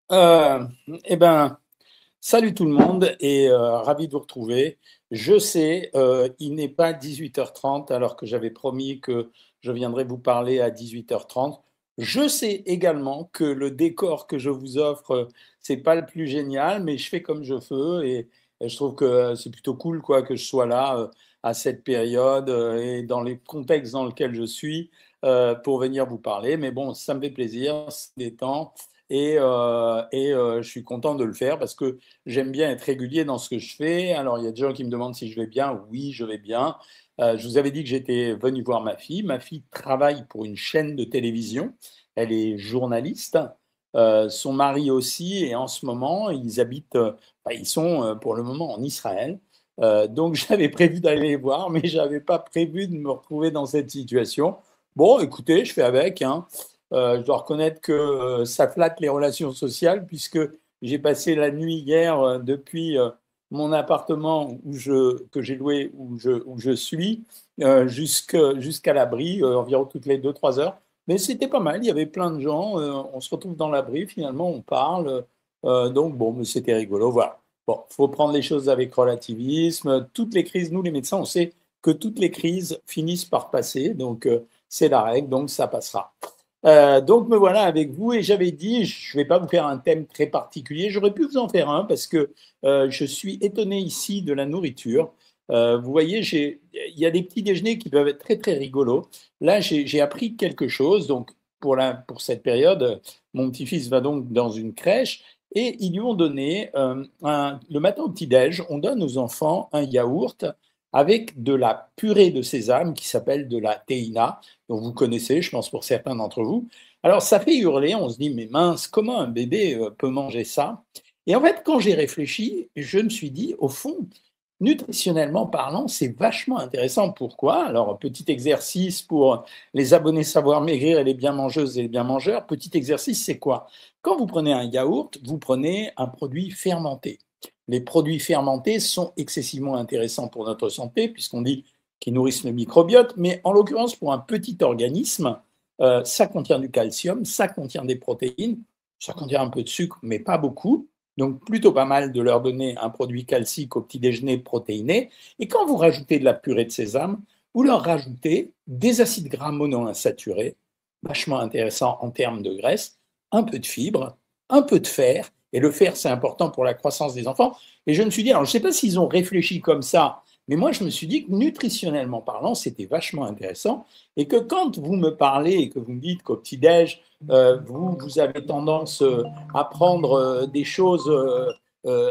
Euh, eh ben, salut tout le monde et ravi de vous retrouver. Je sais, il n'est pas 18h30 alors que j'avais promis que je viendrais vous parler à 18h30. Je sais également que le décor que je vous offre, c'est pas le plus génial, mais je fais comme je peux et je trouve que c'est plutôt cool quoi que je sois là à cette période et dans les contextes dans lesquels je suis pour venir vous parler. Mais bon, ça me fait plaisir, c'est des temps. Je suis content de le faire parce que j'aime bien être régulier dans ce que je fais. Alors, il y a des gens qui me demandent si je vais bien. Oui, je vais bien. Je vous avais dit que j'étais venu voir ma fille. Ma fille travaille pour une chaîne de télévision. Elle est journaliste. Son mari aussi. Et en ce moment, ils habitent, ils sont pour le moment en Israël. Donc, j'avais prévu d'aller les voir, mais je n'avais pas prévu de me retrouver dans cette situation. Bon, écoutez, je fais avec, hein. Je dois reconnaître que ça flatte les relations sociales puisque j'ai passé la nuit hier depuis mon appartement que j'ai loué où je suis jusqu'à l'abri, environ toutes les 2 3 heures. Mais c'était pas mal, il y avait plein de gens, on se retrouve dans l'abri, finalement on parle. Donc bon, mais c'était rigolo, voilà. Bon, il faut prendre les choses avec relativisme. Toutes les crises, nous les médecins, on sait que toutes les crises finissent par passer, donc c'est la règle, donc ça passera. Donc me voilà avec vous et j'avais dit, je ne vais pas vous faire un thème très particulier, j'aurais pu vous en faire un parce que je suis étonné ici de la nourriture. Vous voyez, il y a des petits déjeuners qui peuvent être très très rigolos. Là, j'ai appris quelque chose. Donc pour cette période, mon petit-fils va donc dans une crèche et ils lui ont donné le matin au petit-déj, on donne aux enfants un yaourt avec de la purée de sésame qui s'appelle de la teina dont vous connaissez, je pense pour certains d'entre vous. Alors ça fait hurler, on se dit, mais mince, comment un bébé peut manger ça? Et en fait, quand j'ai réfléchi, je me suis dit, au fond, nutritionnellement parlant, c'est vachement intéressant. Pourquoi? Alors, petit exercice pour les abonnés Savoir Maigrir et les bien mangeuses et les bien mangeurs. Petit exercice, c'est quoi? Quand vous prenez un yaourt, vous prenez un produit fermenté. Les produits fermentés sont excessivement intéressants pour notre santé, puisqu'on dit qu'ils nourrissent le microbiote, mais en l'occurrence, pour un petit organisme, ça contient du calcium, ça contient des protéines, ça contient un peu de sucre, mais pas beaucoup. Donc, plutôt pas mal de leur donner un produit calcique au petit déjeuner protéiné. Et quand vous rajoutez de la purée de sésame, vous leur rajoutez des acides gras monoinsaturés, vachement intéressant en termes de graisse, un peu de fibres, un peu de fer. Et le fer, c'est important pour la croissance des enfants. Et je me suis dit, alors je ne sais pas s'ils ont réfléchi comme ça, mais moi je me suis dit que nutritionnellement parlant, c'était vachement intéressant. Et que quand vous me parlez et que vous me dites qu'au petit-déj, vous avez tendance à prendre des choses euh,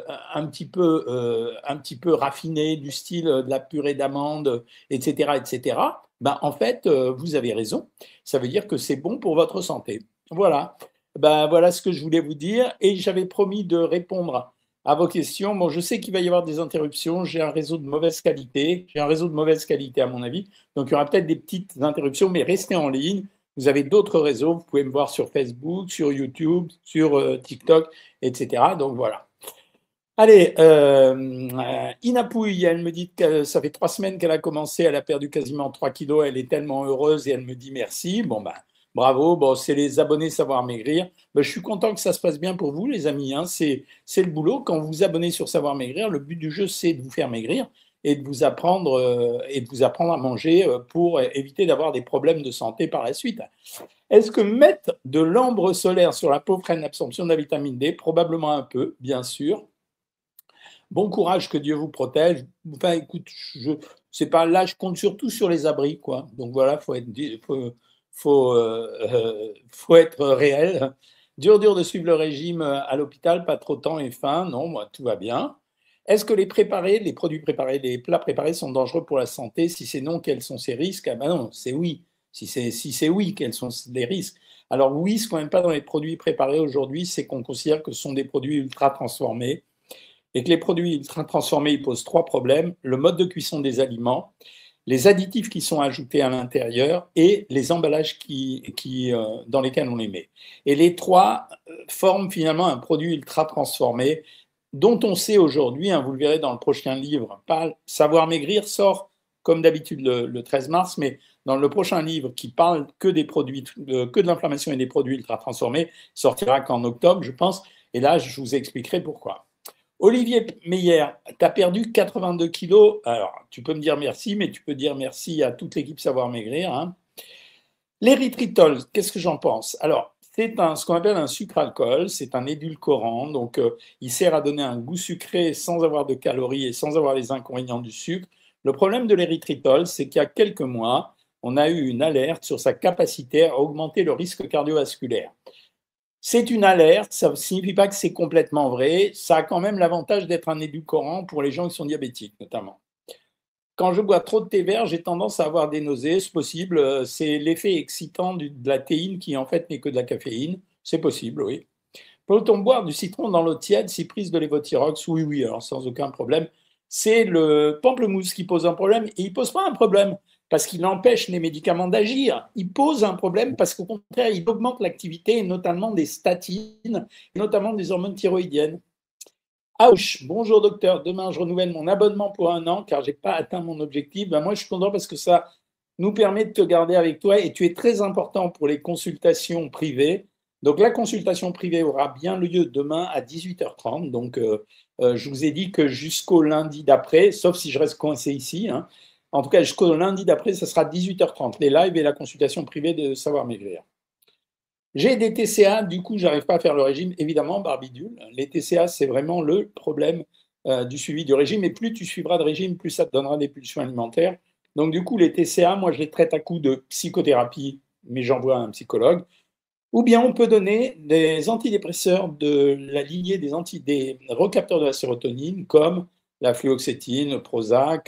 un petit peu raffinées, du style de la purée d'amande, etc., etc., ben, en fait, vous avez raison. Ça veut dire que c'est bon pour votre santé. Voilà. Ben, voilà ce que je voulais vous dire. Et j'avais promis de répondre à vos questions. Bon, je sais qu'il va y avoir des interruptions. J'ai un réseau de mauvaise qualité. J'ai un réseau de mauvaise qualité, à mon avis. Donc, il y aura peut-être des petites interruptions, mais restez en ligne. Vous avez d'autres réseaux. Vous pouvez me voir sur Facebook, sur YouTube, sur TikTok, etc. Donc, voilà. Allez, Inapouille, elle me dit que ça fait 3 semaines qu'elle a commencé, elle a perdu quasiment 3 kilos, elle est tellement heureuse et elle me dit merci. Bon, ben, bravo, bon, c'est les abonnés Savoir Maigrir. Ben, je suis content que ça se passe bien pour vous, les amis, hein. C'est le boulot. Quand vous vous abonnez sur Savoir Maigrir, le but du jeu, c'est de vous faire maigrir et de vous apprendre à manger pour éviter d'avoir des problèmes de santé par la suite. Est-ce que mettre de l'ambre solaire sur la peau freine l'absorption de la vitamine D? Probablement un peu, bien sûr. Bon courage, que Dieu vous protège. Enfin, écoute, c'est pas là, je compte surtout sur les abris, quoi. Donc voilà, faut être réel. Dur de suivre le régime à l'hôpital, pas trop de temps et faim. Non, moi, tout va bien. Est-ce que les produits préparés, les plats préparés sont dangereux pour la santé? Si c'est non, quels sont ces risques? Ah ben non, c'est oui. Si c'est oui, quels sont les risques? Alors oui, ce qu'on n'aime pas dans les produits préparés aujourd'hui, c'est qu'on considère que ce sont des produits ultra transformés et que les produits ultra transformés ils posent 3 problèmes: le mode de cuisson des aliments, les additifs qui sont ajoutés à l'intérieur et les emballages dans lesquels on les met. Et les trois forment finalement un produit ultra transformé dont on sait aujourd'hui, hein, vous le verrez dans le prochain livre, Savoir Maigrir sort comme d'habitude le 13 mars, mais dans le prochain livre qui parle que des produits, que de l'inflammation et des produits ultra transformés, sortira qu'en octobre, je pense. Et là, je vous expliquerai pourquoi. Olivier Meyer, tu as perdu 82 kilos. Alors, tu peux me dire merci, mais tu peux dire merci à toute l'équipe Savoir Maigrir, hein. L'érythritol, qu'est-ce que j'en pense? Alors, c'est ce qu'on appelle un sucre-alcool, c'est un édulcorant, donc il sert à donner un goût sucré sans avoir de calories et sans avoir les inconvénients du sucre. Le problème de l'érythritol, c'est qu'il y a quelques mois, on a eu une alerte sur sa capacité à augmenter le risque cardiovasculaire. C'est une alerte, ça ne signifie pas que c'est complètement vrai, ça a quand même l'avantage d'être un édulcorant pour les gens qui sont diabétiques notamment. Quand je bois trop de thé vert, j'ai tendance à avoir des nausées, c'est possible. C'est l'effet excitant de la théine qui en fait n'est que de la caféine. C'est possible, oui. Peut-on boire du citron dans l'eau tiède si prise de l'évothyrox? Oui, oui, alors sans aucun problème. C'est le pamplemousse qui pose un problème et il ne pose pas un problème parce qu'il empêche les médicaments d'agir. Il pose un problème parce qu'au contraire, il augmente l'activité, notamment des statines, notamment des hormones thyroïdiennes. Ouch, bonjour docteur, demain je renouvelle mon abonnement pour 1 an car je n'ai pas atteint mon objectif. Ben, moi je suis content parce que ça nous permet de te garder avec toi et tu es très important pour les consultations privées. Donc la consultation privée aura bien lieu demain à 18h30. Donc je vous ai dit que jusqu'au lundi d'après, sauf si je reste coincé ici, hein. En tout cas jusqu'au lundi d'après, ça sera 18h30, les lives et la consultation privée de Savoir Maigrir. J'ai des TCA, du coup, j'arrive pas à faire le régime. Évidemment, Barbidule, les TCA, c'est vraiment le problème du suivi du régime. Et plus tu suivras de régime, plus ça te donnera des pulsions alimentaires. Donc, du coup, les TCA, moi, je les traite à coup de psychothérapie, mais j'envoie un psychologue. Ou bien on peut donner des antidépresseurs de la lignée des recapteurs de la sérotonine, comme la fluoxétine, le Prozac,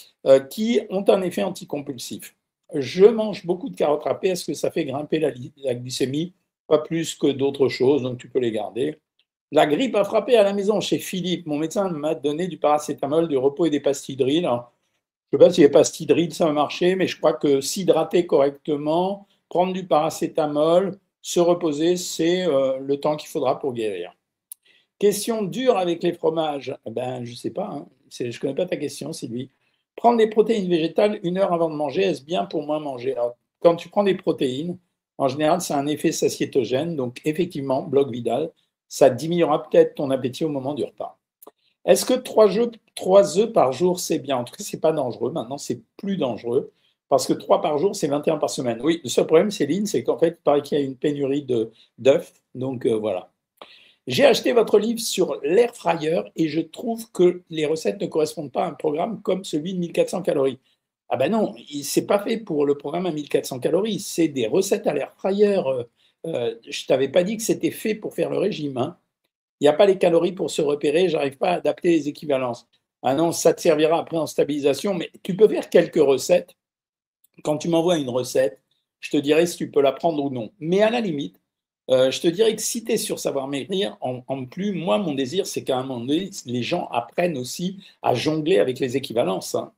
qui ont un effet anticompulsif. Je mange beaucoup de carottes râpées. Est-ce que ça fait grimper la glycémie? Pas plus que d'autres choses, donc tu peux les garder. La grippe a frappé à la maison chez Philippe. Mon médecin m'a donné du paracétamol, du repos et des pastilles Drill. Alors, je ne sais pas si les pastilles Drill, ça va marcher, mais je crois que s'hydrater correctement, prendre du paracétamol, se reposer, c'est le temps qu'il faudra pour guérir. Question dure avec les fromages. Ben, je ne sais pas, hein. Je ne connais pas ta question, Sylvie. Prendre des protéines végétales 1 heure avant de manger, est-ce bien pour moins manger? Alors, quand tu prends des protéines, en général, c'est un effet satiétogène. Donc, effectivement, bloc Vidal, ça diminuera peut-être ton appétit au moment du repas. Est-ce que 3 œufs par jour, c'est bien? En tout cas, ce n'est pas dangereux. Maintenant, c'est plus dangereux. Parce que 3 par jour, c'est 21 par semaine. Oui, le seul problème, Céline, c'est qu'en fait, il paraît qu'il y a une pénurie d'œufs. Donc, voilà. J'ai acheté votre livre sur l'air fryer et je trouve que les recettes ne correspondent pas à un programme comme celui de 1400 calories. Ah ben non, c'est pas fait pour le programme à 1400 calories, c'est des recettes à l'air fryer. Je t'avais pas dit que c'était fait pour faire le régime, hein. Il n'y a pas les calories pour se repérer, j'arrive pas à adapter les équivalences. Ah non, ça te servira après en stabilisation, mais tu peux faire quelques recettes. Quand tu m'envoies une recette, je te dirai si tu peux la prendre ou non. Mais à la limite, je te dirais que si tu es sur Savoir Maigrir, en plus, moi, mon désir, c'est qu'à un moment donné, les gens apprennent aussi à jongler avec les équivalences, hein.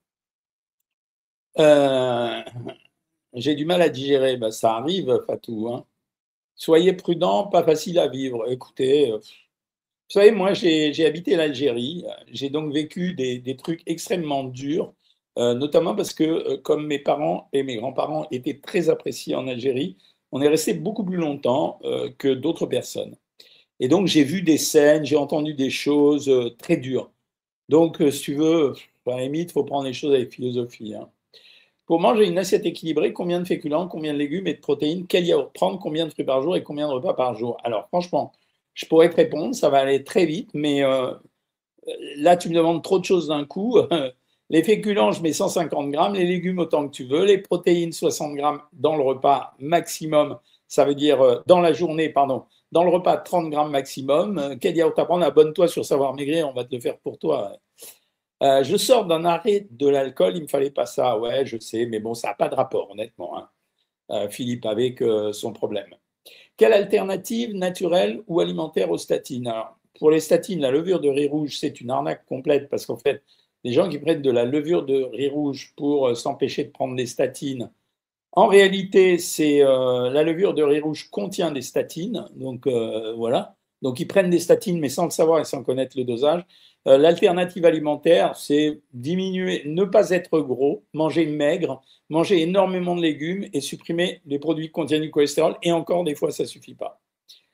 Euh, j'ai du mal à digérer, ben, ça arrive, Fatou, hein. Soyez prudent, pas facile à vivre. Écoutez, vous savez, moi, j'ai habité l'Algérie, j'ai donc vécu des trucs extrêmement durs, notamment parce que, comme mes parents et mes grands-parents étaient très appréciés en Algérie, on est resté beaucoup plus longtemps que d'autres personnes. Et donc, j'ai vu des scènes, j'ai entendu des choses très dures. Donc, si tu veux, à la limite, il faut prendre les choses avec philosophie, hein. Pour manger une assiette équilibrée, combien de féculents, combien de légumes et de protéines, quel yaourt prendre, combien de fruits par jour et combien de repas par jour? Alors, franchement, je pourrais te répondre, ça va aller très vite, mais là, tu me demandes trop de choses d'un coup. Les féculents, je mets 150 grammes, les légumes autant que tu veux, les protéines 60 grammes dans le repas maximum, ça veut dire dans la journée, pardon, dans le repas 30 grammes maximum. Quel yaourt à prendre? Abonne-toi sur Savoir Maigrir, on va te le faire pour toi. Je sors d'un arrêt de l'alcool, il ne me fallait pas ça. Ouais, je sais, mais bon, ça n'a pas de rapport, honnêtement, hein, Philippe, avec son problème. Quelle alternative naturelle ou alimentaire aux statines? Alors, pour les statines, la levure de riz rouge, c'est une arnaque complète parce qu'en fait, les gens qui prennent de la levure de riz rouge pour s'empêcher de prendre des statines, en réalité, la levure de riz rouge contient des statines, donc voilà. Donc ils prennent des statines, mais sans le savoir et sans connaître le dosage. L'alternative alimentaire, c'est diminuer, ne pas être gros, manger maigre, manger énormément de légumes et supprimer les produits qui contiennent du cholestérol. Et encore, des fois, ça ne suffit pas.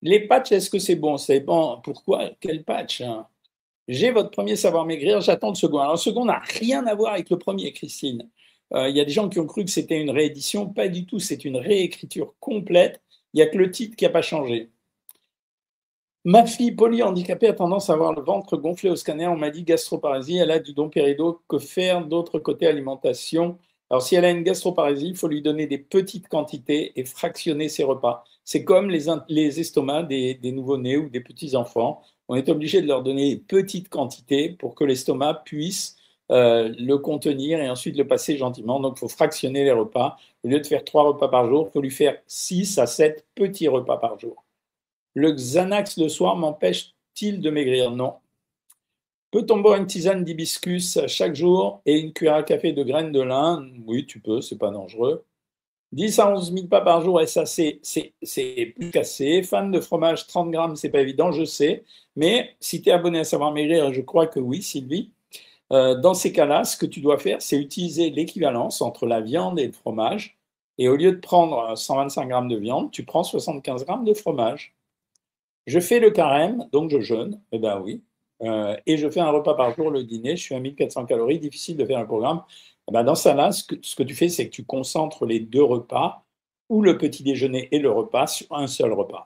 Les patchs, est-ce que c'est bon? C'est bon. Pourquoi? Quel patch, hein? J'ai votre premier savoir maigrir, j'attends le second. Alors, le second n'a rien à voir avec le premier, Christine. Il y a des gens qui ont cru que c'était une réédition. Pas du tout, c'est une réécriture complète. Il n'y a que le titre qui n'a pas changé. Ma fille polyhandicapée a tendance à avoir le ventre gonflé au scanner. On m'a dit gastroparésie. Elle a du domperidone. Que faire d'autre côté alimentation? Alors, si elle a une gastroparésie, il faut lui donner des petites quantités et fractionner ses repas. C'est comme les estomacs des nouveau-nés ou des petits-enfants. On est obligé de leur donner des petites quantités pour que l'estomac puisse le contenir et ensuite le passer gentiment. Donc, il faut fractionner les repas. Au lieu de faire 3 repas par jour, il faut lui faire 6 à 7 petits repas par jour. Le Xanax le soir m'empêche-t-il de maigrir? Non. Peut-on boire une tisane d'hibiscus chaque jour et une cuillère à café de graines de lin? Oui, tu peux, c'est pas dangereux. 10 à 11 000 pas par jour, SAC, c'est plus qu'assez. Fan de fromage, 30 grammes, c'est pas évident, je sais. Mais si tu es abonné à Savoir Maigrir, je crois que oui, Sylvie, dans ces cas-là, ce que tu dois faire, c'est utiliser l'équivalence entre la viande et le fromage. Et au lieu de prendre 125 grammes de viande, tu prends 75 grammes de fromage. Je fais le carême, donc je jeûne, eh ben oui. Et je fais un repas par jour le dîner, je suis à 1400 calories, difficile de faire un programme. Eh ben dans ça là, ce que tu fais, c'est que tu concentres les 2 repas, ou le petit déjeuner et le repas, sur un seul repas.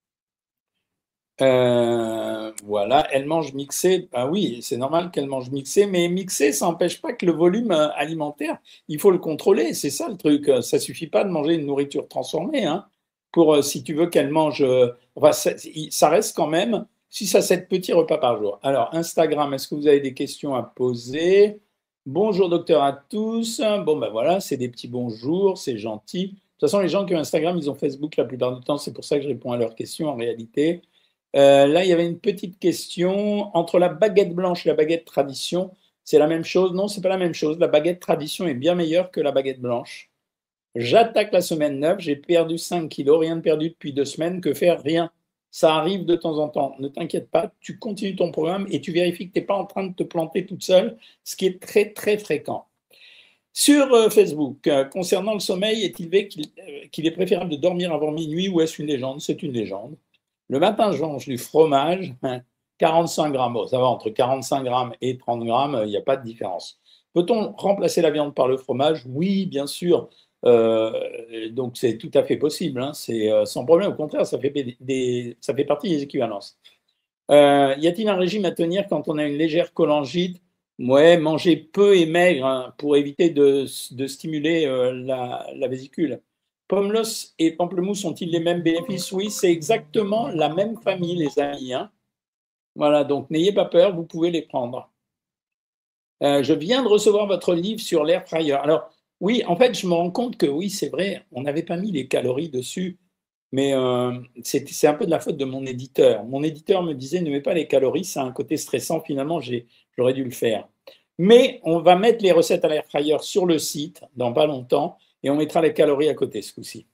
Voilà, elle mange mixé. Ben oui, c'est normal qu'elle mange mixé, mais mixé, ça n'empêche pas que le volume alimentaire, il faut le contrôler. C'est ça le truc. Ça suffit pas de manger une nourriture transformée, hein, pour si tu veux qu'elle mange. Enfin, ça reste quand même 6 à 7 petits repas par jour. Alors, Instagram, est-ce que vous avez des questions à poser? Bonjour docteur à tous. Bon, ben voilà, c'est des petits bonjours, c'est gentil. De toute façon, les gens qui ont Instagram, ils ont Facebook la plupart du temps. C'est pour ça que je réponds à leurs questions en réalité. Là, il y avait une petite question. Entre la baguette blanche et la baguette tradition, c'est la même chose? Non, c'est pas la même chose. La baguette tradition est bien meilleure que la baguette blanche. J'attaque la semaine 9, j'ai perdu 5 kilos, rien de perdu depuis 2 semaines. Que faire? Rien. Ça arrive de temps en temps. Ne t'inquiète pas, tu continues ton programme et tu vérifies que tu n'es pas en train de te planter toute seule, ce qui est très, très fréquent. Sur Facebook, concernant le sommeil, est-il vrai qu'il est préférable de dormir avant minuit ou est-ce une légende? C'est une légende. Le matin, je mange du fromage, 45 grammes. Bon, ça va, entre 45 grammes et 30 grammes, il n'y a pas de différence. Peut-on remplacer la viande par le fromage? Oui, bien sûr. Donc, c'est tout à fait possible, hein. C'est sans problème. Au contraire, ça fait partie des équivalences. Y a-t-il un régime à tenir quand on a une légère cholangite? Ouais, manger peu et maigre, hein, pour éviter de stimuler la vésicule. Pomelos et pamplemousse ont-ils les mêmes bénéfices? Oui, c'est exactement la même famille, les amis, hein. Voilà, donc n'ayez pas peur, vous pouvez les prendre. Je viens de recevoir votre livre sur l'air fryer. Alors, oui, en fait, je me rends compte que oui, c'est vrai, on n'avait pas mis les calories dessus, mais c'est un peu de la faute de mon éditeur. Mon éditeur me disait ne mets pas les calories, c'est un côté stressant. Finalement, j'aurais dû le faire. Mais on va mettre les recettes à l'air fryer sur le site dans pas longtemps et on mettra les calories à côté ce coup-ci.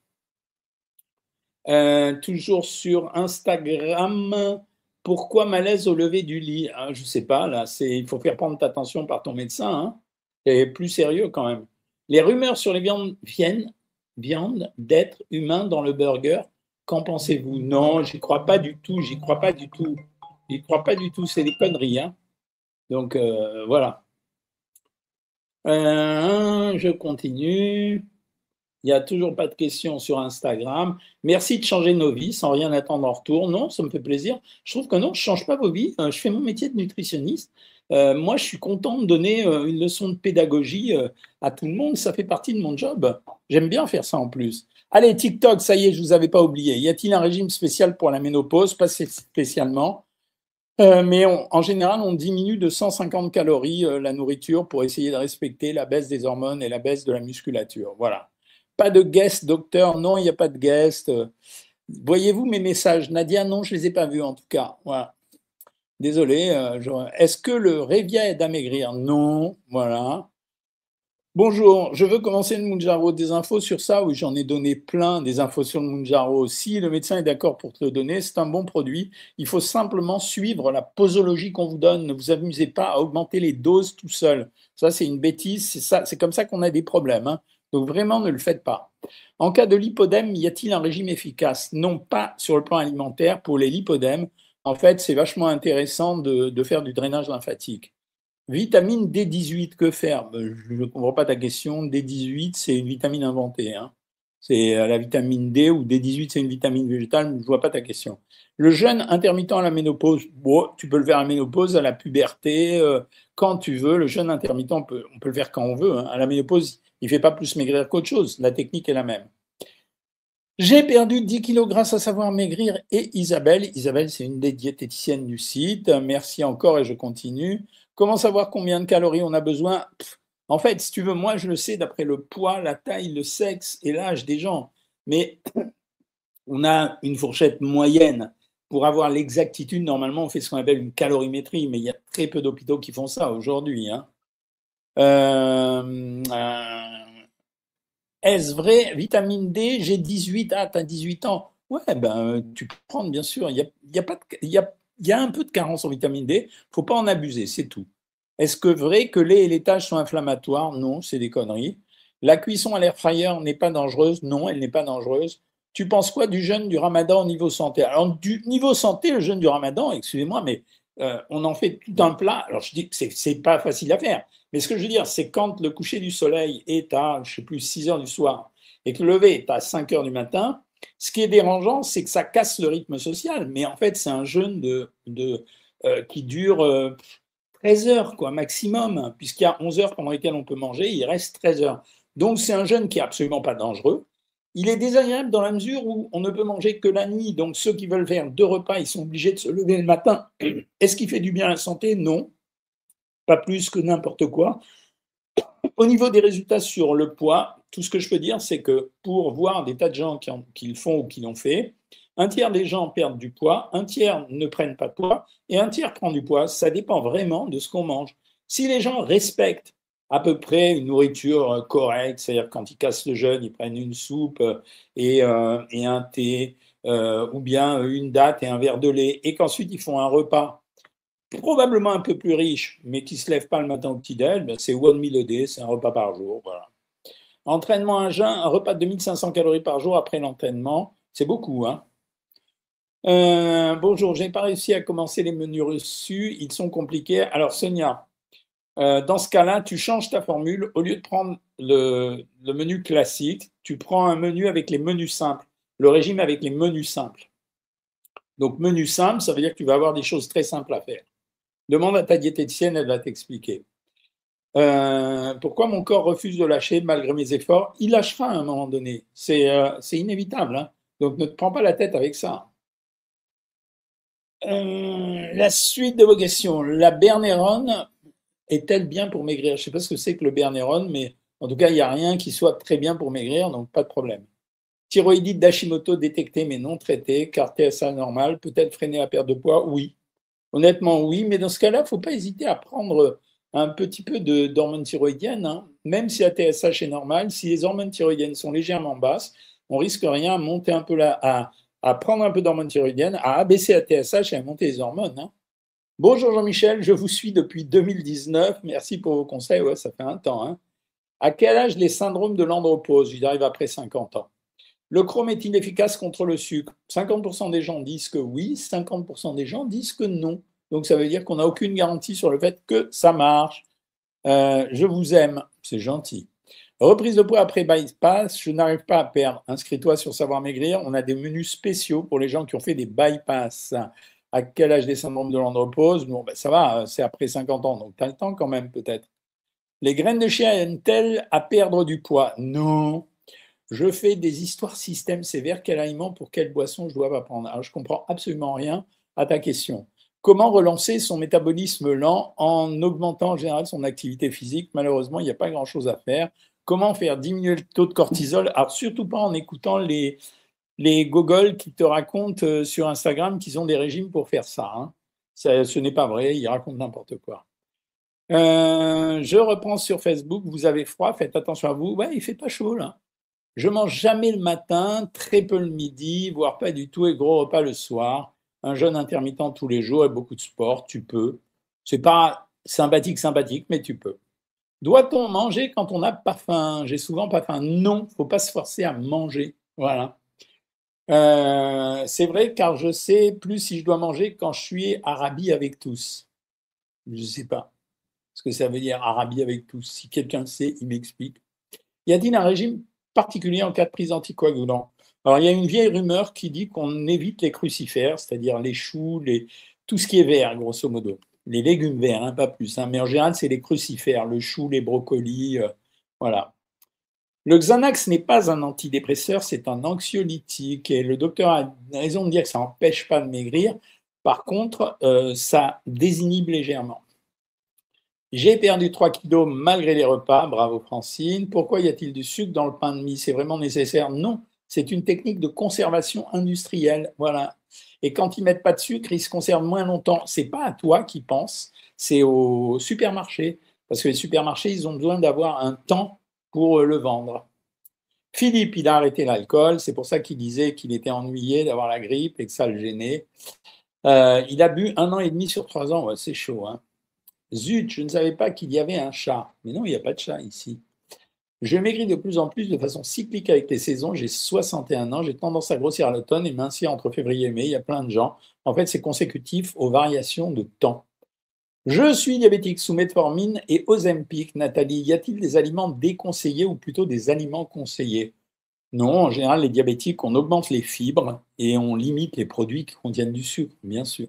Toujours sur Instagram, pourquoi malaise au lever du lit? Je ne sais pas, là, il faut faire prendre attention par ton médecin, hein. C'est plus sérieux quand même. Les rumeurs sur les viandes d'êtres humains dans le burger, qu'en pensez-vous? Non, j'y crois pas du tout, j'y crois pas du tout. J'y crois pas du tout, c'est des conneries, hein. Donc voilà. Je continue. Il n'y a toujours pas de questions sur Instagram. Merci de changer nos vies sans rien attendre en retour. Non, ça me fait plaisir. Je trouve que non, je ne change pas vos vies. Je fais mon métier de nutritionniste. Moi, je suis content de donner une leçon de pédagogie à tout le monde. Ça fait partie de mon job. J'aime bien faire ça en plus. Allez, TikTok, ça y est, je ne vous avais pas oublié. Y a-t-il un régime spécial pour la ménopause? Pas spécialement. Mais en général, on diminue de 150 calories la nourriture pour essayer de respecter la baisse des hormones et la baisse de la musculature. Voilà. Pas de guest, docteur. Non, il n'y a pas de guest. Voyez-vous mes messages? Nadia, non, je ne les ai pas vus en tout cas. Voilà. Désolé. Est-ce que le Révia aide à maigrir? Non. Voilà. Bonjour, je veux commencer le Mounjaro. Des infos sur ça? Oui, j'en ai donné plein, des infos sur le Mounjaro. Si le médecin est d'accord pour te le donner, c'est un bon produit. Il faut simplement suivre la posologie qu'on vous donne. Ne vous amusez pas à augmenter les doses tout seul. Ça, c'est une bêtise. C'est ça, c'est comme ça qu'on a des problèmes, hein. Donc vraiment, ne le faites pas. En cas de lipodème, y a-t-il un régime efficace? Non, pas sur le plan alimentaire. Pour les lipodèmes, en fait, c'est vachement intéressant de faire du drainage lymphatique. Vitamine D18, que faire? Je ne comprends pas ta question. D18, c'est une vitamine inventée, hein. C'est la vitamine D ou D18, c'est une vitamine végétale. Je ne vois pas ta question. Le jeûne intermittent à la ménopause, bon, tu peux le faire à la ménopause, à la puberté, quand tu veux. Le jeûne intermittent, on peut le faire quand on veut, hein. À la ménopause, il ne fait pas plus maigrir qu'autre chose. La technique est la même. J'ai perdu 10 kilos grâce à Savoir Maigrir et Isabelle. Isabelle, c'est une des diététiciennes du site. Merci encore et je continue. Comment savoir combien de calories on a besoin? En fait, si tu veux, moi, je le sais d'après le poids, la taille, le sexe et l'âge des gens. Mais on a une fourchette moyenne. Pour avoir l'exactitude, normalement, on fait ce qu'on appelle une calorimétrie, mais il y a très peu d'hôpitaux qui font ça aujourd'hui, hein. Euh, euh, Est-ce vrai? Vitamine D, j'ai 18. Ah, t'as 18 ans. Ouais, ben, tu peux prendre, bien sûr. Il y a pas de- il y a un peu de carence en vitamine D. Faut pas en abuser, c'est tout. Est-ce que vrai que les laitages sont inflammatoires? Non, c'est des conneries. La cuisson à l'air fryer n'est pas dangereuse? Non, elle n'est pas dangereuse. Tu penses quoi du jeûne du ramadan au niveau santé? Alors, du niveau santé, le jeûne du ramadan, excusez-moi, mais on en fait tout un plat. Alors, je dis que c'est pas facile à faire. Mais ce que je veux dire, c'est quand le coucher du soleil est à, je sais plus, 6 heures du soir et que le lever est à 5 heures du matin, ce qui est dérangeant, c'est que ça casse le rythme social. Mais en fait, c'est un jeûne qui dure 13 heures, quoi, maximum, puisqu'il y a 11 heures pendant lesquelles on peut manger, il reste 13 heures. Donc, c'est un jeûne qui est absolument pas dangereux. Il est désagréable dans la mesure où on ne peut manger que la nuit. Donc, ceux qui veulent faire 2 repas, ils sont obligés de se lever le matin. Est-ce qu'il fait du bien à la santé? Non, pas plus que n'importe quoi. Au niveau des résultats sur le poids, tout ce que je peux dire, c'est que pour voir des tas de gens qui le font ou qui l'ont fait, un tiers des gens perdent du poids, un tiers ne prennent pas de poids et un tiers prend du poids. Ça dépend vraiment de ce qu'on mange. Si les gens respectent à peu près une nourriture correcte, c'est-à-dire quand ils cassent le jeûne, ils prennent une soupe et un thé, ou bien une date et un verre de lait, et qu'ensuite ils font un repas probablement un peu plus riche, mais qui ne se lève pas le matin au petit-déj, ben c'est one meal a day, c'est un repas par jour. Voilà. Entraînement à jeun, un repas de 2500 calories par jour après l'entraînement, c'est beaucoup, hein. Bonjour, je n'ai pas réussi à commencer les menus reçus, ils sont compliqués. Alors Sonia, dans ce cas-là, tu changes ta formule. Au lieu de prendre le menu classique, tu prends un menu avec les menus simples, le régime avec les menus simples. Donc menu simple, ça veut dire que tu vas avoir des choses très simples à faire. Demande à ta diététicienne, elle va t'expliquer. Pourquoi mon corps refuse de lâcher malgré mes efforts? Il lâchera à un moment donné. C'est inévitable, hein. Donc ne te prends pas la tête avec ça. La suite de vos questions. La Bernérone est-elle bien pour maigrir? Je ne sais pas ce que c'est que le Bernérone, mais en tout cas, il n'y a rien qui soit très bien pour maigrir, donc pas de problème. Thyroïdite d'Hashimoto détectée mais non traitée, car TSA normal, peut-elle freiner la perte de poids? Oui. Honnêtement, oui, mais dans ce cas-là, il ne faut pas hésiter à prendre un petit peu d'hormones thyroïdiennes, hein. Même si la TSH est normale, si les hormones thyroïdiennes sont légèrement basses, on risque rien à monter un peu à prendre un peu d'hormones thyroïdiennes, à abaisser la TSH et à monter les hormones, hein. Bonjour Jean-Michel, je vous suis depuis 2019. Merci pour vos conseils. Ouais, ça fait un temps, hein. À quel âge les syndromes de l'andropause? J'y arrive après 50 ans. Le chrome est inefficace contre le sucre. 50% des gens disent que oui, 50% des gens disent que non. Donc ça veut dire qu'on n'a aucune garantie sur le fait que ça marche. Je vous aime, c'est gentil. Reprise de poids après bypass, je n'arrive pas à perdre. Inscris-toi sur Savoir Maigrir. On a des menus spéciaux pour les gens qui ont fait des bypass. À quel âge des syndromes de l'andropause? Bon, ben ça va, c'est après 50 ans, donc tu as le temps quand même peut-être. Les graines de chia aident-elles à perdre du poids? Non. Je fais des histoires système sévères. Quel aliment pour quelle boisson je dois pas prendre? Alors, je comprends absolument rien à ta question. Comment relancer son métabolisme lent en augmentant en général son activité physique? Malheureusement, il n'y a pas grand-chose à faire. Comment faire diminuer le taux de cortisol? Alors, surtout pas en écoutant les gogoles qui te racontent sur Instagram qu'ils ont des régimes pour faire ça, hein. Ce n'est pas vrai, ils racontent n'importe quoi. Je reprends sur Facebook. Vous avez froid, faites attention à vous. Ouais, il fait pas chaud là. Je mange jamais le matin, très peu le midi, voire pas du tout, et gros repas le soir. Un jeûne intermittent tous les jours et beaucoup de sport, tu peux. C'est pas sympathique, sympathique, mais tu peux. Doit-on manger quand on n'a pas faim? J'ai souvent pas faim. Non, faut pas se forcer à manger. Voilà. C'est vrai car je sais plus si je dois manger quand je suis Arabie avec tous. Je sais pas ce que ça veut dire Arabie avec tous. Si quelqu'un sait, il m'explique. Y a-t-il un régime particulier en cas de prise anticoagulant? Alors il y a une vieille rumeur qui dit qu'on évite les crucifères, c'est-à-dire les choux, tout ce qui est vert, grosso modo. Les légumes verts, hein, pas plus. Hein, mais en général, c'est les crucifères, le chou, les brocolis, voilà. Le Xanax n'est pas un antidépresseur, c'est un anxiolytique. Et le docteur a raison de dire que ça n'empêche pas de maigrir. Par contre, ça désinhibe légèrement. J'ai perdu 3 kilos malgré les repas. Bravo Francine. Pourquoi y a-t-il du sucre dans le pain de mie? C'est vraiment nécessaire? Non, c'est une technique de conservation industrielle. Voilà. Et quand ils mettent pas de sucre, ils se conservent moins longtemps. C'est pas à toi qui pense, c'est au supermarché. Parce que les supermarchés, ils ont besoin d'avoir un temps pour le vendre. Philippe, il a arrêté l'alcool. C'est pour ça qu'il disait qu'il était ennuyé d'avoir la grippe et que ça le gênait. Il a bu 1 an et demi sur 3 ans. Ouais, c'est chaud, hein. Zut, je ne savais pas qu'il y avait un chat. Mais non, il n'y a pas de chat ici. Je maigris de plus en plus de façon cyclique avec les saisons. J'ai 61 ans, j'ai tendance à grossir à l'automne et mincir entre février et mai. Il y a plein de gens. En fait, c'est consécutif aux variations de temps. Je suis diabétique sous metformine et Ozempic. Nathalie, y a-t-il des aliments déconseillés ou plutôt des aliments conseillés? Non, en général, les diabétiques, on augmente les fibres et on limite les produits qui contiennent du sucre, bien sûr.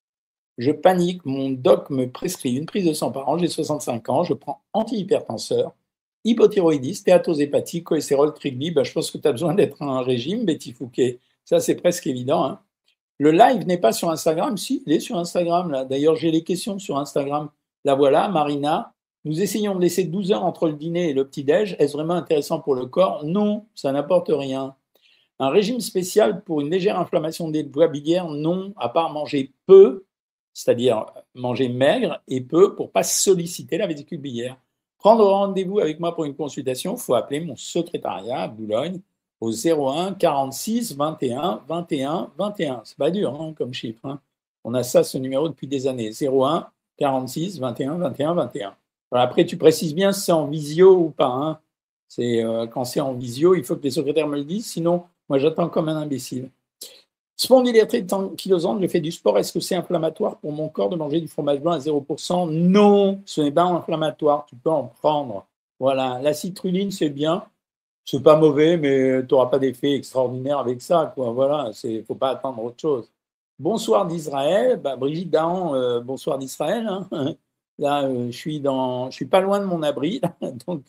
Je panique, mon doc me prescrit une prise de sang par an, j'ai 65 ans, je prends antihypertenseur, hypothyroïdiste, stéatose hépatique, cholestérol, triglycérides. Je pense que tu as besoin d'être un régime, Betty Fouquet. Ça, c'est presque évident, hein. Le live n'est pas sur Instagram. Si, il est sur Instagram, là. D'ailleurs, j'ai les questions sur Instagram. La voilà, Marina. Nous essayons de laisser 12 heures entre le dîner et le petit-déj. Est-ce vraiment intéressant pour le corps? Non, ça n'apporte rien. Un régime spécial pour une légère inflammation des voies biliaires? Non, à part manger peu, c'est-à-dire manger maigre et peu pour ne pas solliciter la vésicule biliaire. Prendre rendez-vous avec moi pour une consultation, il faut appeler mon secrétariat à Boulogne au 01 46 21 21 21. C'est pas dur, hein, comme chiffre, hein. On a ça, ce numéro, depuis des années. 01 46 21 21 21. Voilà, après, tu précises bien si c'est en visio ou pas, hein. Quand c'est en visio, il faut que les secrétaires me le disent, sinon, moi, j'attends comme un imbécile. Spondylarthrite ankylosante, je fais du sport. Est-ce que c'est inflammatoire pour mon corps de manger du fromage blanc à 0%? Non, ce n'est pas inflammatoire. Tu peux en prendre. Voilà. La citrulline, c'est bien. C'est pas mauvais, mais tu n'auras pas d'effet extraordinaire avec ça, quoi. Voilà. Il ne faut pas attendre autre chose. Bonsoir d'Israël. Brigitte Dahan, bonsoir d'Israël, hein. Là, je suis pas loin de mon abri. Là. Donc,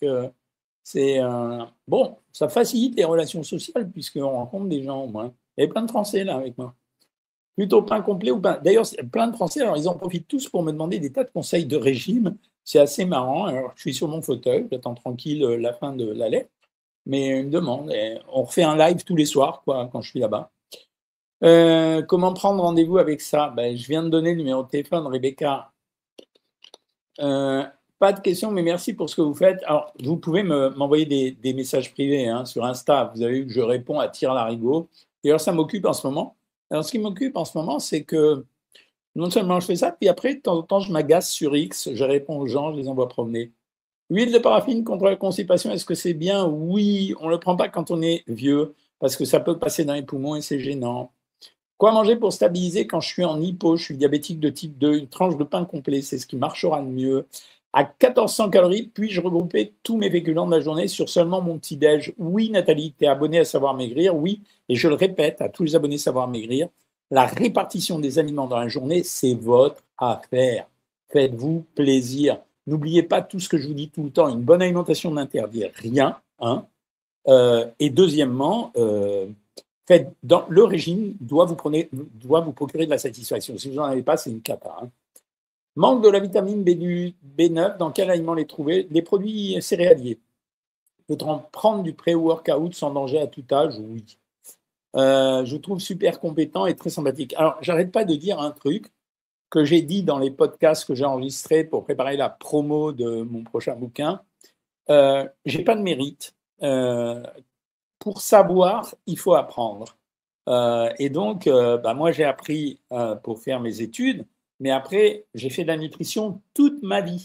bon, ça facilite les relations sociales puisqu'on rencontre des gens au moins. Il y avait plein de Français là avec moi. Plutôt pain complet ou pain. D'ailleurs, plein de Français, alors ils en profitent tous pour me demander des tas de conseils de régime. C'est assez marrant. Alors, je suis sur mon fauteuil, j'attends tranquille la fin de la lettre, mais ils me demandent. On refait un live tous les soirs, quoi, quand je suis là-bas. Comment prendre rendez-vous avec ça? Je viens de donner le numéro de téléphone, Rebecca. Pas de questions, mais merci pour ce que vous faites. Alors, vous pouvez m'envoyer des messages privés, hein, sur Insta. Vous avez vu que je réponds à Tire Larigot. Et alors, ça m'occupe en ce moment. Alors, ce qui m'occupe en ce moment, c'est que non seulement je fais ça, puis après, de temps en temps, je m'agace sur X, je réponds aux gens, je les envoie promener. Huile de paraffine contre la constipation, est-ce que c'est bien? Oui, on ne le prend pas quand on est vieux, parce que ça peut passer dans les poumons et c'est gênant. Quoi manger pour stabiliser quand je suis en hypo? Je suis diabétique de type 2, une tranche de pain complet, c'est ce qui marchera le mieux. À 1400 calories, puis-je regrouper tous mes féculents de la journée sur seulement mon petit-déj? Oui, Nathalie, tu es abonnée à Savoir Maigrir, oui. Et je le répète à tous les abonnés Savoir Maigrir, la répartition des aliments dans la journée, c'est votre affaire. Faites-vous plaisir. N'oubliez pas tout ce que je vous dis tout le temps, une bonne alimentation n'interdit rien, hein. Et deuxièmement, le régime doit vous procurer de la satisfaction. Si vous n'en avez pas, c'est une cata, hein. Manque de la vitamine B9, dans quel aliment les trouver? Les produits céréaliers. Peut-on prendre du pré-workout sans danger à tout âge? Oui. Je vous trouve super compétent et très sympathique. Alors, j'arrête pas de dire un truc que j'ai dit dans les podcasts que j'ai enregistrés pour préparer la promo de mon prochain bouquin. J'ai pas de mérite. Pour savoir, il faut apprendre. Et donc, moi, j'ai appris pour faire mes études, mais après, j'ai fait de la nutrition toute ma vie.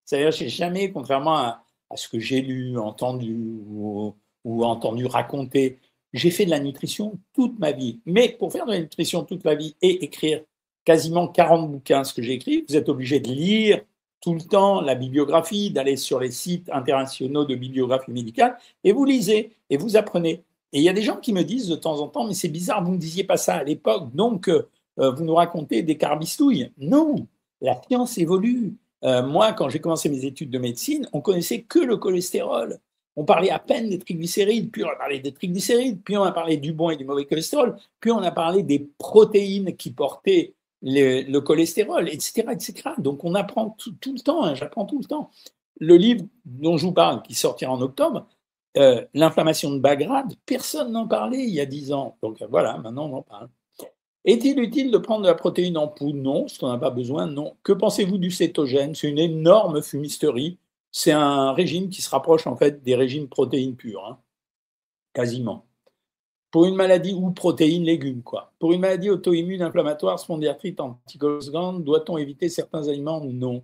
C'est-à-dire, j'ai jamais, contrairement à ce que j'ai lu, entendu ou entendu raconter, j'ai fait de la nutrition toute ma vie. Mais pour faire de la nutrition toute ma vie et écrire quasiment 40 bouquins, ce que j'ai écrit, vous êtes obligé de lire tout le temps la bibliographie, d'aller sur les sites internationaux de bibliographie médicale, et vous lisez et vous apprenez. Et il y a des gens qui me disent de temps en temps, mais c'est bizarre, vous ne disiez pas ça à l'époque, donc vous nous racontez des carbistouilles. Non, la science évolue. Moi, quand j'ai commencé mes études de médecine, on connaissait que le cholestérol. On parlait à peine des triglycérides, puis on a parlé des triglycérides, puis on a parlé du bon et du mauvais cholestérol, puis on a parlé des protéines qui portaient le cholestérol, etc., etc. Donc on apprend tout le temps, hein, j'apprends tout le temps. Le livre dont je vous parle, qui sortira en octobre, l'inflammation de bas grade, personne n'en parlait il y a 10 ans. Donc voilà, maintenant on en parle. Est-il utile de prendre de la protéine en poudre? Non, si on n'a pas besoin, non. Que pensez-vous du cétogène? C'est une énorme fumisterie. C'est un régime qui se rapproche en fait des régimes protéines pures, hein, quasiment. Pour une maladie ou protéines, légumes, quoi. Pour une maladie auto-immune inflammatoire, spondyarthrite, anticoagulante, doit-on éviter certains aliments? Non.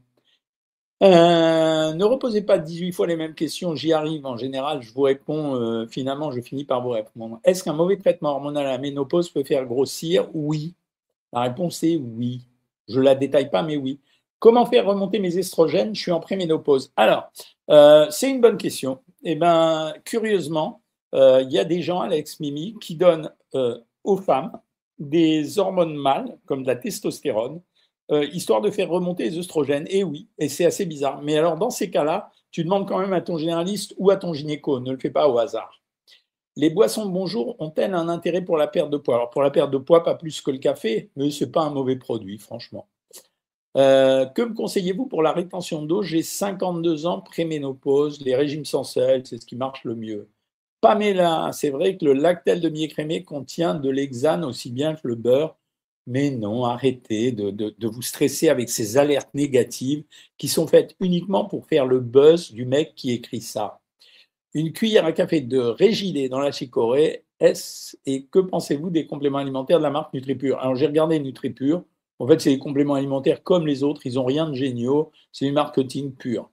Ne reposez pas 18 fois les mêmes questions, j'y arrive en général, je vous réponds, finalement je finis par vous répondre. Est-ce qu'un mauvais traitement hormonal à la ménopause peut faire grossir? Oui. La réponse est oui. Je ne la détaille pas, mais oui. Comment faire remonter mes estrogènes? Je suis en préménopause. Alors, c'est une bonne question. Eh bien, curieusement, il y a des gens, Alex Mimi, qui donnent aux femmes des hormones mâles, comme de la testostérone, histoire de faire remonter les œstrogènes. Et oui, et c'est assez bizarre. Mais alors, dans ces cas-là, tu demandes quand même à ton généraliste ou à ton gynéco, ne le fais pas au hasard. Les boissons de bonjour ont-elles un intérêt pour la perte de poids? Alors, pour la perte de poids, pas plus que le café, mais ce n'est pas un mauvais produit, franchement. Que me conseillez-vous pour la rétention d'eau? J'ai 52 ans, préménopause, les régimes sans sel, c'est ce qui marche le mieux. Pamela, c'est vrai que le lactel demi-écrémé contient de l'hexane aussi bien que le beurre, mais non, arrêtez de vous stresser avec ces alertes négatives qui sont faites uniquement pour faire le buzz du mec qui écrit ça. Une cuillère à café de Régilé dans la chicorée, et que pensez-vous des compléments alimentaires de la marque NutriPure? Alors j'ai regardé NutriPure, en fait c'est des compléments alimentaires comme les autres, ils n'ont rien de géniaux, c'est du marketing pur.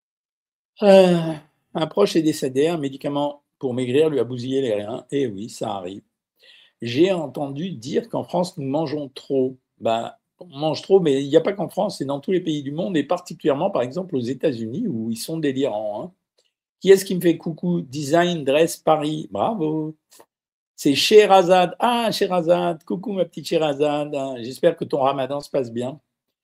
Un proche est décédé, un médicament pour maigrir lui a bousillé les reins, et oui, ça arrive. J'ai entendu dire qu'en France nous mangeons trop. Ben, on mange trop, mais il n'y a pas qu'en France, c'est dans tous les pays du monde, et particulièrement par exemple aux États-Unis où ils sont délirants, hein. Qui est-ce qui me fait coucou? Design Dress Paris. Bravo. C'est Sherazade. Ah, Sherazade. Coucou, ma petite Sherazade. J'espère que ton ramadan se passe bien.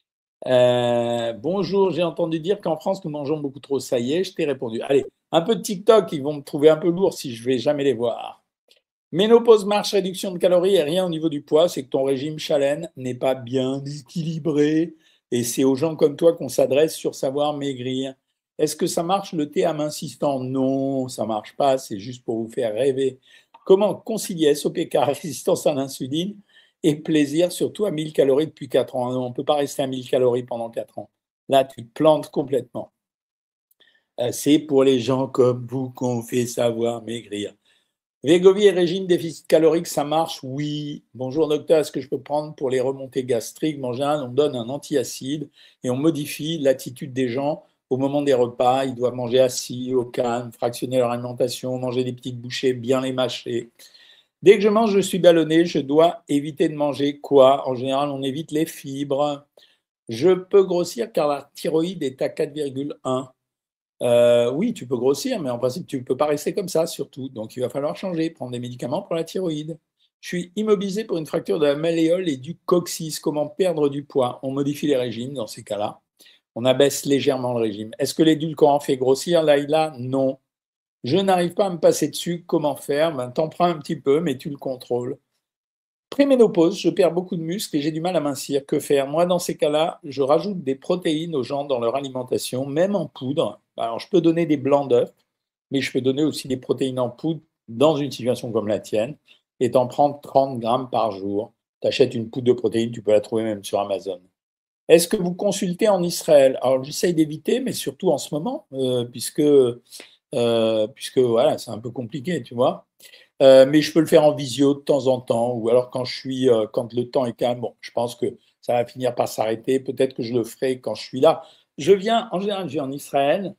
Bonjour, j'ai entendu dire qu'en France, nous mangeons beaucoup trop. Ça y est, je t'ai répondu. Allez, un peu de TikTok, ils vont me trouver un peu lourd si je vais jamais les voir. Ménopause, marche, réduction de calories et rien au niveau du poids, c'est que ton régime Chalène n'est pas bien équilibré. Et c'est aux gens comme toi qu'on s'adresse sur savoir maigrir. Est-ce que ça marche le thé amincissant? Non, ça marche pas, c'est juste pour vous faire rêver. Comment concilier SOPK, résistance à l'insuline, et plaisir, surtout à 1000 calories depuis 4 ans? On ne peut pas rester à 1000 calories pendant 4 ans. Là, tu te plantes complètement. C'est pour les gens comme vous qu'on fait savoir maigrir. Wegovy et régime déficit calorique, ça marche? Oui. Bonjour docteur, est-ce que je peux prendre pour les remontées gastriques? En général, on donne un antiacide et on modifie l'attitude des gens au moment des repas. Ils doivent manger assis, au calme, fractionner leur alimentation, manger des petites bouchées, bien les mâcher. Dès que je mange, je suis ballonné, je dois éviter de manger quoi? En général, on évite les fibres. Je peux grossir car la thyroïde est à 4,1. Oui, tu peux grossir, mais en principe, tu ne peux pas rester comme ça, surtout. Donc, il va falloir changer, prendre des médicaments pour la thyroïde. Je suis immobilisé pour une fracture de la malléole et du coccyx. Comment perdre du poids? On modifie les régimes dans ces cas-là. On abaisse légèrement le régime. Est-ce que l'édulcorant fait grossir, Laïla? Non. Je n'arrive pas à me passer dessus. Comment faire? Ben, t'en prends un petit peu, mais tu le contrôles. Préménopause, je perds beaucoup de muscles et j'ai du mal à mincir. Que faire? Moi, dans ces cas-là, je rajoute des protéines aux gens dans leur alimentation, même en poudre. Alors, je peux donner des blancs d'œufs, mais je peux donner aussi des protéines en poudre dans une situation comme la tienne et t'en prendre 30 grammes par jour. Tu achètes une poudre de protéines, tu peux la trouver même sur Amazon. Est-ce que vous consultez en Israël? Alors, j'essaye d'éviter, mais surtout en ce moment, puisque voilà, c'est un peu compliqué, tu vois. Mais je peux le faire en visio de temps en temps, ou alors quand le temps est calme. Bon, je pense que ça va finir par s'arrêter. Peut-être que je le ferai quand je suis là. En général, je viens en Israël.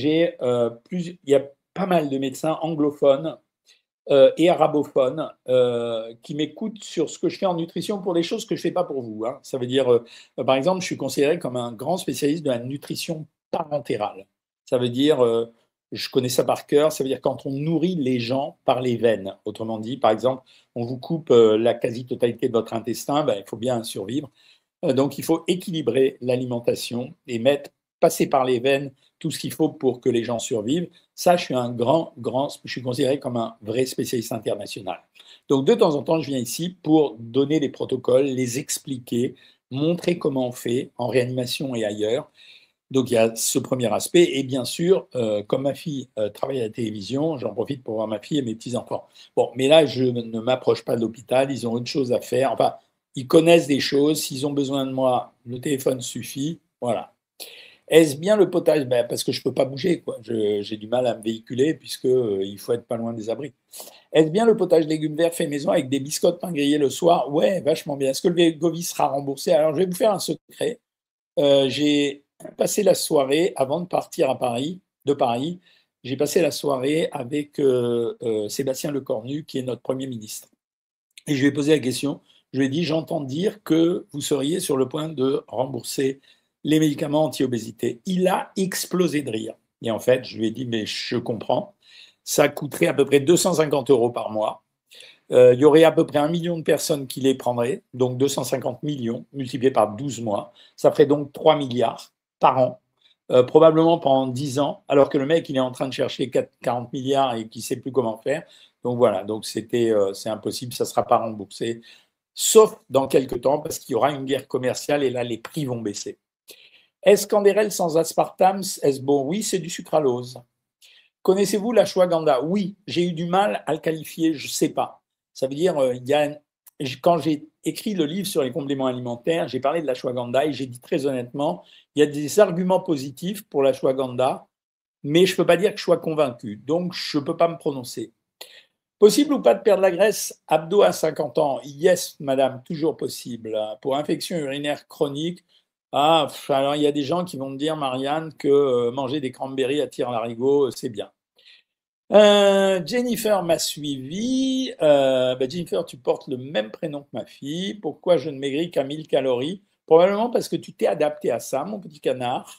Il y a pas mal de médecins anglophones et arabophones qui m'écoutent sur ce que je fais en nutrition pour des choses que je ne fais pas pour vous, hein. Ça veut dire, par exemple, je suis considéré comme un grand spécialiste de la nutrition parentérale. Ça veut dire, je connais ça par cœur, ça veut dire quand on nourrit les gens par les veines. Autrement dit, par exemple, on vous coupe la quasi-totalité de votre intestin, ben, il faut bien survivre. Donc, il faut équilibrer l'alimentation et passer par les veines tout ce qu'il faut pour que les gens survivent. Ça, je suis je suis considéré comme un vrai spécialiste international. Donc, de temps en temps, je viens ici pour donner les protocoles, les expliquer, montrer comment on fait en réanimation et ailleurs. Donc, il y a ce premier aspect. Et bien sûr, comme ma fille travaille à la télévision, j'en profite pour voir ma fille et mes petits-enfants. Bon, mais là, je ne m'approche pas de l'hôpital. Ils ont autre chose à faire. Enfin, ils connaissent des choses. S'ils ont besoin de moi, le téléphone suffit. Voilà. Est-ce bien le potage? Ben, parce que je ne peux pas bouger, quoi. J'ai du mal à me véhiculer puisque il faut être pas loin des abris. Est-ce bien le potage légumes verts fait maison avec des biscottes pain grillé le soir? Ouais, vachement bien. Est-ce que le Wegovy sera remboursé? Alors, je vais vous faire un secret. J'ai passé la soirée avant de partir de Paris. J'ai passé la soirée avec Sébastien Lecornu, qui est notre Premier ministre. Et je lui ai posé la question. Je lui ai dit, j'entends dire que vous seriez sur le point de rembourser les médicaments anti-obésité. Il a explosé de rire. Et en fait, je lui ai dit, mais je comprends. Ça coûterait à peu près 250 euros par mois. Il y aurait à peu près 1 million de personnes qui les prendraient, donc 250 millions multipliés par 12 mois. Ça ferait donc 3 milliards par an, probablement pendant 10 ans, alors que le mec, il est en train de chercher 40 milliards et qui ne sait plus comment faire. Donc voilà, donc c'est impossible, ça ne sera pas remboursé, sauf dans quelques temps, parce qu'il y aura une guerre commerciale et là, les prix vont baisser. Est-ce Candérel sans aspartame, est-ce bon? Oui, c'est du sucralose. Connaissez-vous l'ashwagandha? Oui, j'ai eu du mal à le qualifier, je ne sais pas. Ça veut dire, quand j'ai écrit le livre sur les compléments alimentaires, j'ai parlé de l'ashwagandha et j'ai dit très honnêtement, il y a des arguments positifs pour l'ashwagandha, mais je ne peux pas dire que je sois convaincu. Donc, je ne peux pas me prononcer. Possible ou pas de perdre la graisse abdos à 50 ans? Yes, madame, toujours possible. Pour infection urinaire chronique, alors il y a des gens qui vont me dire, Marianne, que manger des cranberries attire l'arigot, c'est bien. Jennifer m'a suivi. Jennifer, tu portes le même prénom que ma fille. Pourquoi je ne maigris qu'à 1000 calories? Probablement parce que tu t'es adapté à ça, mon petit canard.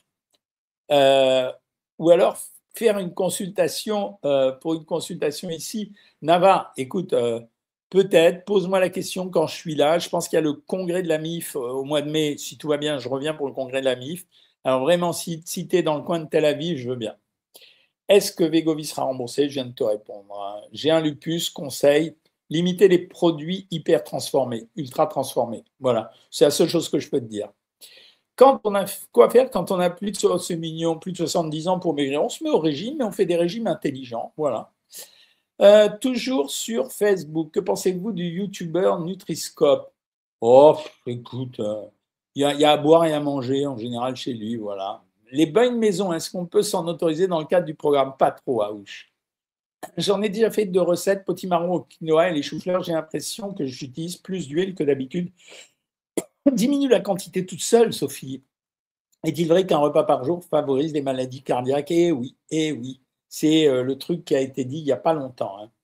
Ou alors faire une consultation pour une consultation ici. Nava, écoute, peut-être, pose-moi la question quand je suis là. Je pense qu'il y a le congrès de la MIF au mois de mai. Si tout va bien, je reviens pour le congrès de la MIF. Alors vraiment, si tu es dans le coin de Tel Aviv, je veux bien. Est-ce que Wegovy sera remboursé? Je viens de te répondre. J'ai un lupus, conseil, limiter les produits hyper transformés, ultra transformés. Voilà, c'est la seule chose que je peux te dire. Quand on a quoi faire quand on a plus de, c'est mignon, plus de 70 ans pour maigrir? On se met au régime, mais on fait des régimes intelligents. Voilà. Toujours sur Facebook, que pensez-vous du youtubeur Nutriscope? Oh, écoute, il y a à boire et à manger en général chez lui, voilà. Les bains de maison, est-ce qu'on peut s'en autoriser dans le cadre du programme? Pas trop, Aouche. J'en ai déjà fait 2 recettes, potimarron au quinoa et les choux-fleurs. J'ai l'impression que j'utilise plus d'huile que d'habitude. Diminue la quantité toute seule, Sophie. Est-il vrai qu'un repas par jour favorise les maladies cardiaques? Eh oui, eh oui. C'est le truc qui a été dit il n'y a pas longtemps, hein.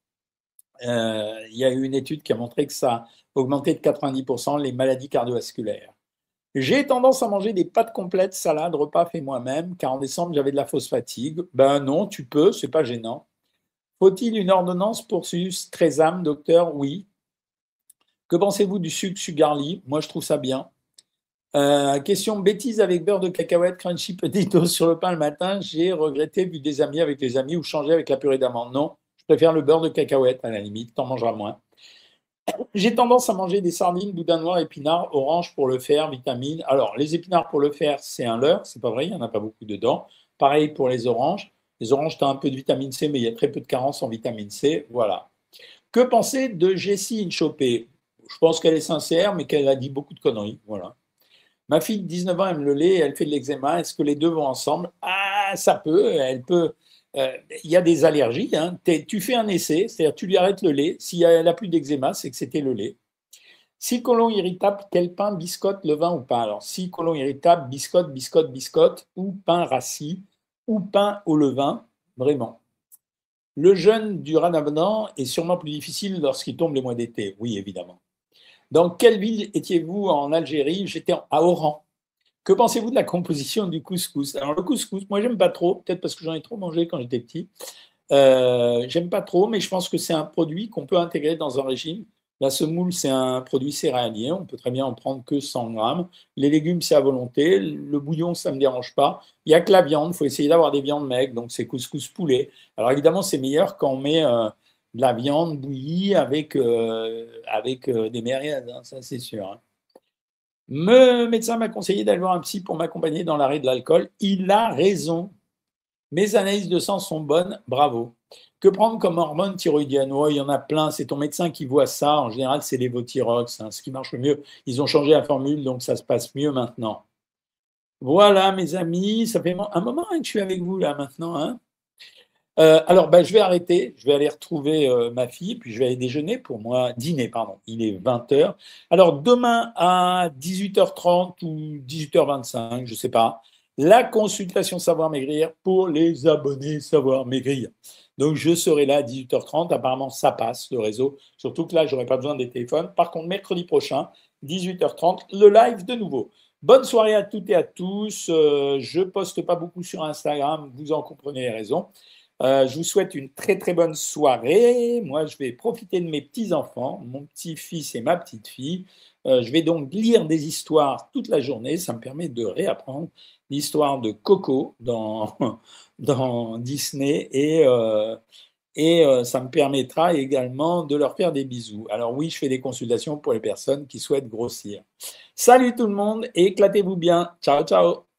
Il y a eu une étude qui a montré que ça a augmenté de 90% les maladies cardiovasculaires. J'ai tendance à manger des pâtes complètes, salades, repas faits moi-même, car en décembre, j'avais de la fausse fatigue. Ben non, tu peux, c'est pas gênant. Faut-il une ordonnance pour Trésam, docteur? Oui. Que pensez-vous du sucre Sugarly? Moi, je trouve ça bien. Question bêtise avec beurre de cacahuète, crunchy, petite dose sur le pain le matin. J'ai regretté vu des amis avec les amis ou changer avec la purée d'amande. Non, je préfère le beurre de cacahuète à la limite, t'en mangeras moins. J'ai tendance à manger des sardines, boudin noir, épinards, orange pour le fer, vitamines. Alors, les épinards pour le fer, c'est un leurre, c'est pas vrai, il n'y en a pas beaucoup dedans. Pareil pour les oranges. Les oranges, tu as un peu de vitamine C, mais il y a très peu de carence en vitamine C. Voilà. Que penser de Jessie Inchopé? Je pense qu'elle est sincère, mais qu'elle a dit beaucoup de conneries. Voilà. Ma fille de 19 ans aime le lait, elle fait de l'eczéma. Est-ce que les deux vont ensemble? Ah, ça peut, elle peut. Il y a des allergies, hein. Tu fais un essai, c'est-à-dire tu lui arrêtes le lait. Si elle n'a plus d'eczéma, c'est que c'était le lait. Si côlon irritable, quel pain, biscotte, levain ou pain? Alors, si côlon irritable, biscotte, biscotte, biscotte, ou pain rassis, ou pain au levain, vraiment. Le jeûne du ramadan est sûrement plus difficile lorsqu'il tombe les mois d'été. Oui, évidemment. Dans quelle ville étiez-vous en Algérie? J'étais à Oran. Que pensez-vous de la composition du couscous? Alors, le couscous, moi, j'aime pas trop, peut-être parce que j'en ai trop mangé quand j'étais petit. J'aime pas trop, mais je pense que c'est un produit qu'on peut intégrer dans un régime. La semoule, c'est un produit céréalier, on peut très bien en prendre que 100 grammes. Les légumes, c'est à volonté. Le bouillon, ça ne me dérange pas. Il n'y a que la viande, il faut essayer d'avoir des viandes maigres, donc c'est couscous poulet. Alors évidemment, c'est meilleur quand on met de la viande bouillie avec des merguez, hein, ça c'est sûr. Hein. Le médecin m'a conseillé d'aller voir un psy pour m'accompagner dans l'arrêt de l'alcool. Il a raison. Mes analyses de sang sont bonnes, bravo. Que prendre comme hormone thyroïdienne? Oh, il y en a plein, c'est ton médecin qui voit ça. En général, c'est l'évothyrox, hein, ce qui marche le mieux. Ils ont changé la formule, donc ça se passe mieux maintenant. Voilà, mes amis, ça fait un moment hein, que je suis avec vous là maintenant. Hein. Alors, ben, je vais arrêter, je vais aller retrouver ma fille, puis je vais aller déjeuner pour moi, dîner, pardon. Il est 20 heures. Alors, demain à 18h30 ou 18h25, je ne sais pas, la consultation Savoir Maigrir pour les abonnés Savoir Maigrir. Donc, je serai là à 18h30. Apparemment, ça passe, le réseau. Surtout que là, je n'aurai pas besoin des téléphones. Par contre, mercredi prochain, 18h30, le live de nouveau. Bonne soirée à toutes et à tous. Je ne poste pas beaucoup sur Instagram, vous en comprenez les raisons. Je vous souhaite une très très bonne soirée. Moi, je vais profiter de mes petits-enfants, mon petit-fils et ma petite-fille. Je vais donc lire des histoires toute la journée. Ça me permet de réapprendre l'histoire de Coco dans, dans Disney et ça me permettra également de leur faire des bisous. Alors oui, je fais des consultations pour les personnes qui souhaitent grossir. Salut tout le monde et éclatez-vous bien. Ciao, ciao.